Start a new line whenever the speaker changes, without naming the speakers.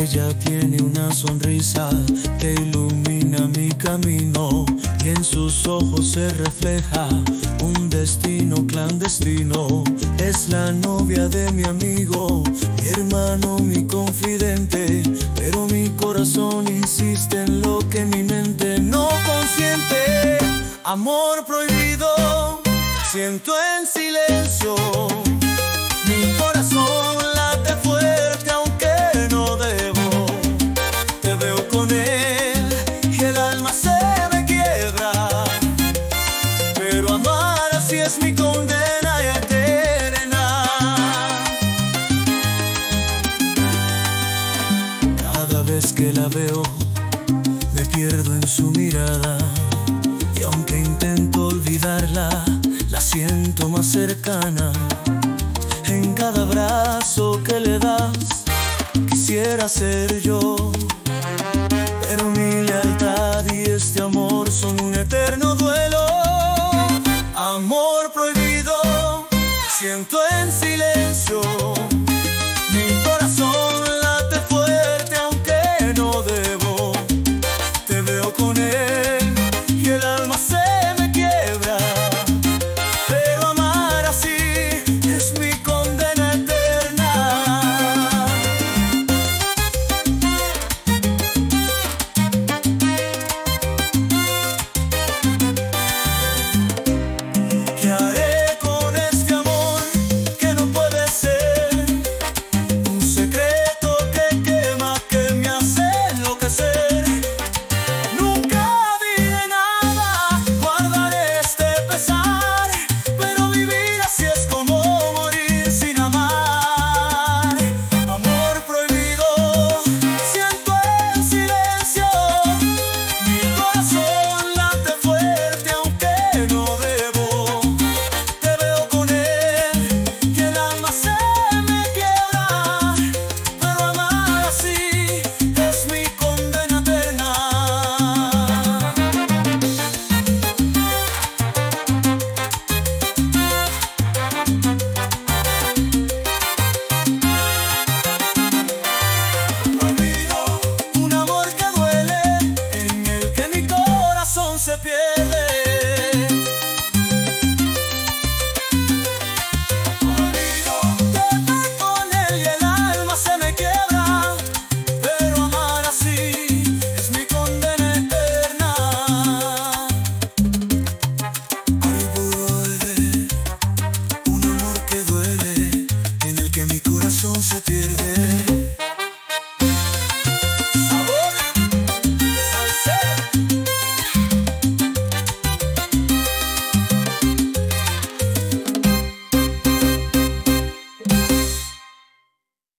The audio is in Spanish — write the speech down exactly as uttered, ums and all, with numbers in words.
Ella tiene una sonrisa que ilumina mi camino, y en sus ojos se refleja un destino clandestino. Es la novia de mi amigo, mi hermano, mi confidente, pero mi corazón insiste en lo que mi mente no consiente. Amor prohibido, siento en silencio. Mi corazón late fuerte aunque no debo. Te veo con él y el alma se me quiebra, pero amar así es mi condena eterna. Cada vez que la veo me pierdo en su mirada, y aunque intento olvidarla, la siento más cercana. En cada abrazo que le das quisiera ser yo, pero mi lealtad y este amor son un eterno duelo. Amor prohibido, siento en silencio. Mi corazón late fuerte aunque no debo. Te veo con él y el alma se me quiebra, pero amar así es mi condena eterna. ¿Qué haré con este amor que no puede ser? Un secreto que quema, que me hace enloquecer. Nunca diré nada, guardaré este pesar, pero vivir así es como morir sin amar. Amor prohibido, siento en silencio. Mi corazón late fuerte aunque no debo. Te veo con él y el alma se me quiebra, pero amar así es mi condena eterna. Prohibido, un amor que duele, en el que mi corazón se pierde. Prohibido, estar con él y el alma se me quiebra, pero amar así es mi condena eterna. Prohibido, un amor que duele, en el que mi corazón se pierde.